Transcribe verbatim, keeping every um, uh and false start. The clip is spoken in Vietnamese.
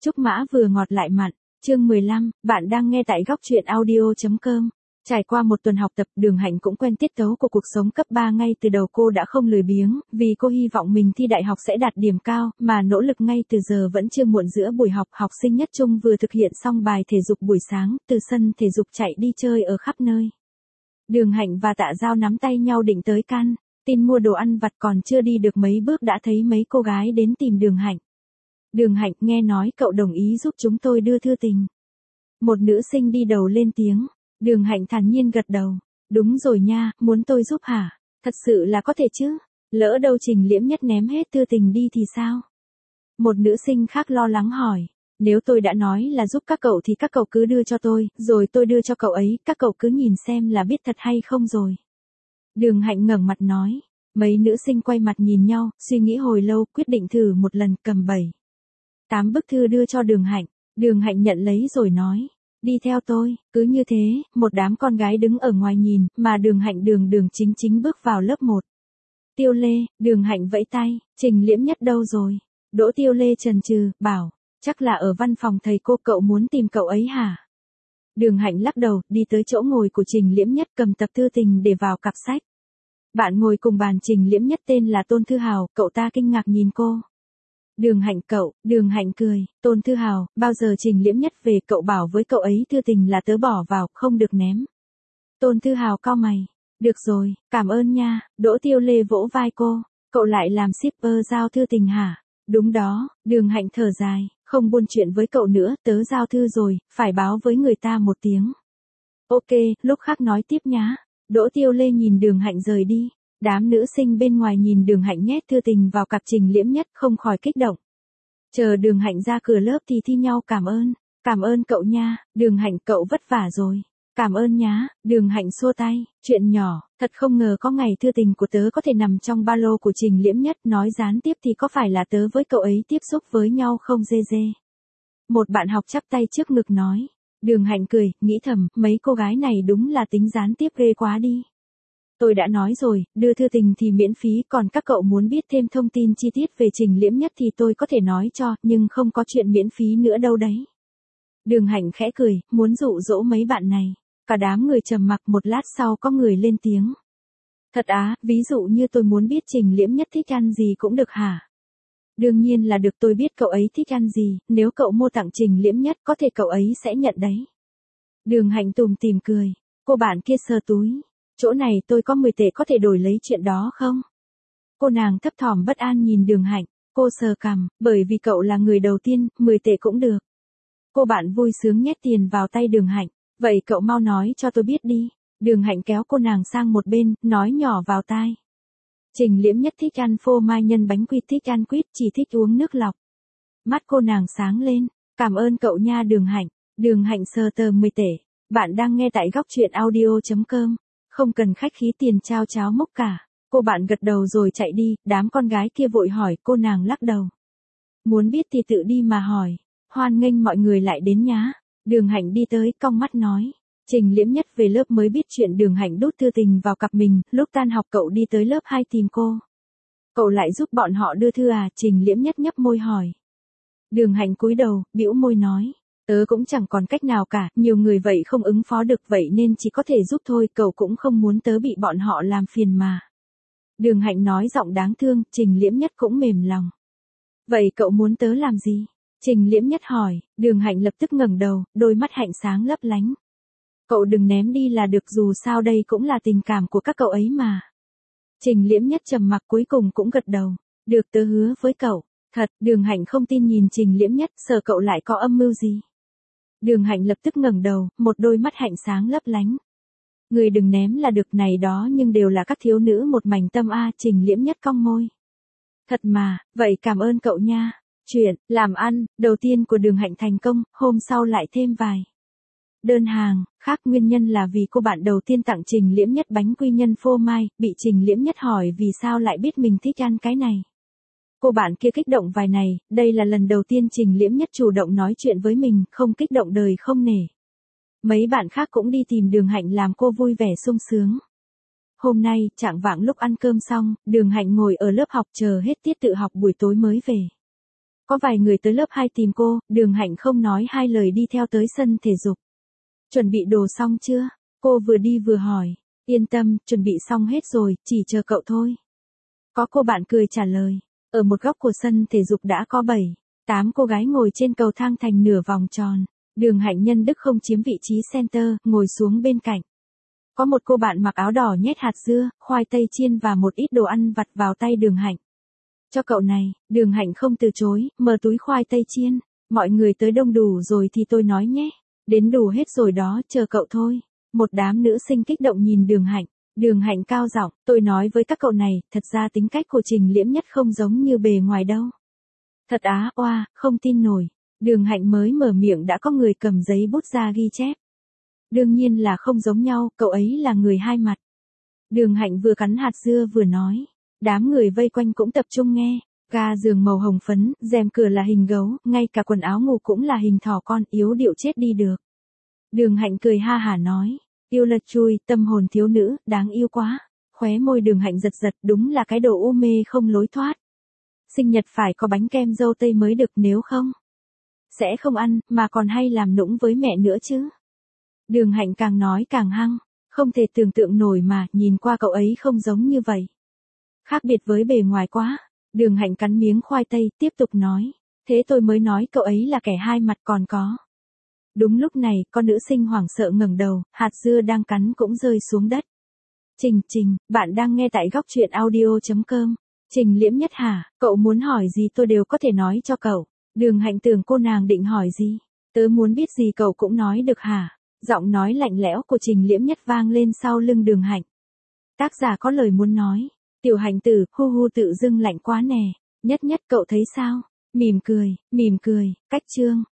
Trúc Mã vừa ngọt lại mặn, chương mười lăm, bạn đang nghe tại góc truyện audio.com. Trải qua một tuần học tập, Đường Hạnh cũng quen tiết tấu của cuộc sống cấp ba ngay từ đầu. Cô đã không lười biếng, vì cô hy vọng mình thi đại học sẽ đạt điểm cao, mà nỗ lực ngay từ giờ vẫn chưa muộn. Giữa buổi học, học sinh nhất trung vừa thực hiện xong bài thể dục buổi sáng, từ sân thể dục chạy đi chơi ở khắp nơi. Đường Hạnh và Tạ Giao nắm tay nhau định tới can tin mua đồ ăn vặt, còn chưa đi được mấy bước đã thấy mấy cô gái đến tìm Đường Hạnh. Đường Hạnh, nghe nói cậu đồng ý giúp chúng tôi đưa thư tình. Một nữ sinh đi đầu lên tiếng. Đường Hạnh thản nhiên gật đầu. Đúng rồi nha, muốn tôi giúp hả? Thật sự là có thể chứ? Lỡ đâu Trình Liễm Nhất ném hết thư tình đi thì sao? Một nữ sinh khác lo lắng hỏi. Nếu tôi đã nói là giúp các cậu thì các cậu cứ đưa cho tôi, rồi tôi đưa cho cậu ấy, các cậu cứ nhìn xem là biết thật hay không rồi. Đường Hạnh ngẩng mặt nói. Mấy nữ sinh quay mặt nhìn nhau, suy nghĩ hồi lâu, quyết định thử một lần. Cầm bảy tám bức thư đưa cho Đường Hạnh. Đường Hạnh nhận lấy rồi nói. Đi theo tôi. Cứ như thế, một đám con gái đứng ở ngoài nhìn, mà Đường Hạnh đường đường chính chính bước vào lớp một. Tiêu Lê, Đường Hạnh vẫy tay. Trình Liễm Nhất đâu rồi? Đỗ Tiêu Lê chần chừ, bảo. Chắc là ở văn phòng thầy cô, cậu muốn tìm cậu ấy hả? Đường Hạnh lắc đầu, đi tới chỗ ngồi của Trình Liễm Nhất, cầm tập thư tình để vào cặp sách. Bạn ngồi cùng bàn Trình Liễm Nhất tên là Tôn Thư Hào, cậu ta kinh ngạc nhìn cô. Đường Hạnh cậu, Đường Hạnh cười. Tôn Thư Hào, bao giờ Trình Liễm Nhất về cậu bảo với cậu ấy thư tình là tớ bỏ vào, không được ném. Tôn Thư Hào cau mày. Được rồi, cảm ơn nha. Đỗ Tiêu Lê vỗ vai cô. Cậu lại làm shipper giao thư tình hả? Đúng đó. Đường Hạnh thở dài. Không buôn chuyện với cậu nữa, tớ giao thư rồi, phải báo với người ta một tiếng. Ok, lúc khác nói tiếp nhá. Đỗ Tiêu Lê nhìn Đường Hạnh rời đi. Đám nữ sinh bên ngoài nhìn Đường Hạnh nhét thư tình vào cặp Trình Liễm Nhất, không khỏi kích động. Chờ Đường Hạnh ra cửa lớp thì thi nhau cảm ơn. Cảm ơn cậu nha, Đường Hạnh cậu vất vả rồi. Cảm ơn nhá, Đường Hạnh xua tay. Chuyện nhỏ, thật không ngờ có ngày thư tình của tớ có thể nằm trong ba lô của Trình Liễm Nhất. Nói gián tiếp thì có phải là tớ với cậu ấy tiếp xúc với nhau không dê dê. Một bạn học chắp tay trước ngực nói. Đường Hạnh cười, nghĩ thầm, mấy cô gái này đúng là tính gián tiếp ghê quá đi. Tôi đã nói rồi, đưa thư tình thì miễn phí, còn các cậu muốn biết thêm thông tin chi tiết về Trình Liễm Nhất thì tôi có thể nói cho, nhưng không có chuyện miễn phí nữa đâu đấy. Đường Hạnh khẽ cười, muốn dụ dỗ mấy bạn này. Cả đám người trầm mặc, một lát sau có người lên tiếng. Thật á, ví dụ như tôi muốn biết Trình Liễm Nhất thích ăn gì cũng được hả? Đương nhiên là được, tôi biết cậu ấy thích ăn gì, nếu cậu mua tặng Trình Liễm Nhất có thể cậu ấy sẽ nhận đấy. Đường Hạnh tủm tỉm cười. Cô bạn kia sờ túi. Chỗ này tôi có mười tệ, có thể đổi lấy chuyện đó không? Cô nàng thấp thỏm bất an nhìn Đường Hạnh. Cô sờ cằm, bởi vì cậu là người đầu tiên, mười tệ cũng được. Cô bạn vui sướng nhét tiền vào tay Đường Hạnh. Vậy cậu mau nói cho tôi biết đi. Đường Hạnh kéo cô nàng sang một bên, nói nhỏ vào tai. Trình Liễm Nhất thích ăn phô mai nhân bánh quy, thích ăn quýt, chỉ thích uống nước lọc. Mắt cô nàng sáng lên. Cảm ơn cậu nha Đường Hạnh. Đường Hạnh sờ tờ mười tệ. Bạn đang nghe tại góc truyện audio.com. Không cần khách khí, tiền trao cháo mốc cả. Cô bạn gật đầu rồi chạy đi, đám con gái kia vội hỏi, cô nàng lắc đầu. Muốn biết thì tự đi mà hỏi. Hoan nghênh mọi người lại đến nhá. Đường Hạnh đi tới, cong mắt nói. Trình Liễm Nhất về lớp mới biết chuyện Đường Hạnh đút thư tình vào cặp mình, lúc tan học cậu đi tới lớp hai tìm cô. Cậu lại giúp bọn họ đưa thư à? Trình Liễm Nhất nhấp môi hỏi. Đường Hạnh cúi đầu, bĩu môi nói. Tớ cũng chẳng còn cách nào cả, nhiều người vậy không ứng phó được, vậy nên chỉ có thể giúp thôi, cậu cũng không muốn tớ bị bọn họ làm phiền mà. Đường Hạnh nói giọng đáng thương, Trình Liễm Nhất cũng mềm lòng. Vậy cậu muốn tớ làm gì? Trình Liễm Nhất hỏi. Đường Hạnh lập tức ngẩng đầu, đôi mắt Hạnh sáng lấp lánh. Cậu đừng ném đi là được, dù sao đây cũng là tình cảm của các cậu ấy mà. Trình Liễm Nhất trầm mặc, cuối cùng cũng gật đầu. Được, tớ hứa với cậu. Thật. Đường Hạnh không tin nhìn Trình Liễm Nhất, sợ cậu lại có âm mưu gì. Đường Hạnh lập tức ngẩng đầu, một đôi mắt Hạnh sáng lấp lánh. Người đừng ném là được, này đó nhưng đều là các thiếu nữ một mảnh tâm a. Trình Liễm Nhất cong môi. Thật mà, vậy cảm ơn cậu nha. Chuyện làm ăn đầu tiên của Đường Hạnh thành công, hôm sau lại thêm vài đơn hàng khác. Nguyên nhân là vì cô bạn đầu tiên tặng Trình Liễm Nhất bánh quy nhân phô mai, bị Trình Liễm Nhất hỏi vì sao lại biết mình thích ăn cái này. Cô bạn kia kích động vài này, đây là lần đầu tiên Trình Liễm Nhất chủ động nói chuyện với mình, không kích động đời không nể. Mấy bạn khác cũng đi tìm Đường Hạnh làm cô vui vẻ sung sướng. Hôm nay, chạng vạng lúc ăn cơm xong, Đường Hạnh ngồi ở lớp học chờ hết tiết tự học buổi tối mới về. Có vài người tới lớp hai tìm cô, Đường Hạnh không nói hai lời đi theo tới sân thể dục. Chuẩn bị đồ xong chưa? Cô vừa đi vừa hỏi. Yên tâm, chuẩn bị xong hết rồi, chỉ chờ cậu thôi. Có cô bạn cười trả lời. Ở một góc của sân thể dục đã có bảy, tám cô gái ngồi trên cầu thang thành nửa vòng tròn. Đường Hạnh nhân đức không chiếm vị trí center, ngồi xuống bên cạnh. Có một cô bạn mặc áo đỏ nhét hạt dưa, khoai tây chiên và một ít đồ ăn vặt vào tay Đường Hạnh. Cho cậu này, Đường Hạnh không từ chối, mở túi khoai tây chiên. Mọi người tới đông đủ rồi thì tôi nói nhé. Đến đủ hết rồi đó, chờ cậu thôi. Một đám nữ sinh kích động nhìn Đường Hạnh. Đường Hạnh cao giọng, tôi nói với các cậu này, thật ra tính cách của Trình Liễm Nhất không giống như bề ngoài đâu. Thật á, oa, không tin nổi. Đường Hạnh mới mở miệng đã có người cầm giấy bút ra ghi chép. Đương nhiên là không giống nhau, cậu ấy là người hai mặt. Đường Hạnh vừa cắn hạt dưa vừa nói. Đám người vây quanh cũng tập trung nghe. Ga giường màu hồng phấn, rèm cửa là hình gấu, ngay cả quần áo ngủ cũng là hình thỏ con, yếu điệu chết đi được. Đường Hạnh cười ha hả nói. Yêu lật chui, tâm hồn thiếu nữ, đáng yêu quá. Khóe môi Đường Hạnh giật giật, đúng là cái đồ u mê không lối thoát. Sinh nhật phải có bánh kem dâu tây mới được, nếu không sẽ không ăn, mà còn hay làm nũng với mẹ nữa chứ. Đường Hạnh càng nói càng hăng, không thể tưởng tượng nổi mà, nhìn qua cậu ấy không giống như vậy. Khác biệt với bề ngoài quá. Đường Hạnh cắn miếng khoai tây, tiếp tục nói. Thế tôi mới nói cậu ấy là kẻ hai mặt còn có. Đúng lúc này, con nữ sinh hoảng sợ ngẩng đầu, hạt dưa đang cắn cũng rơi xuống đất. Trình, Trình, bạn đang nghe tại góc truyện audio chấm com. Trình Liễm Nhất hả, cậu muốn hỏi gì tôi đều có thể nói cho cậu. Đường Hạnh tưởng cô nàng định hỏi gì. Tớ muốn biết gì cậu cũng nói được hả? Giọng nói lạnh lẽo của Trình Liễm Nhất vang lên sau lưng Đường Hạnh. Tác giả có lời muốn nói. Tiểu Hạnh tử, hu hu tự dưng lạnh quá nè. Nhất Nhất cậu thấy sao? Mỉm cười, mỉm cười, cách chương.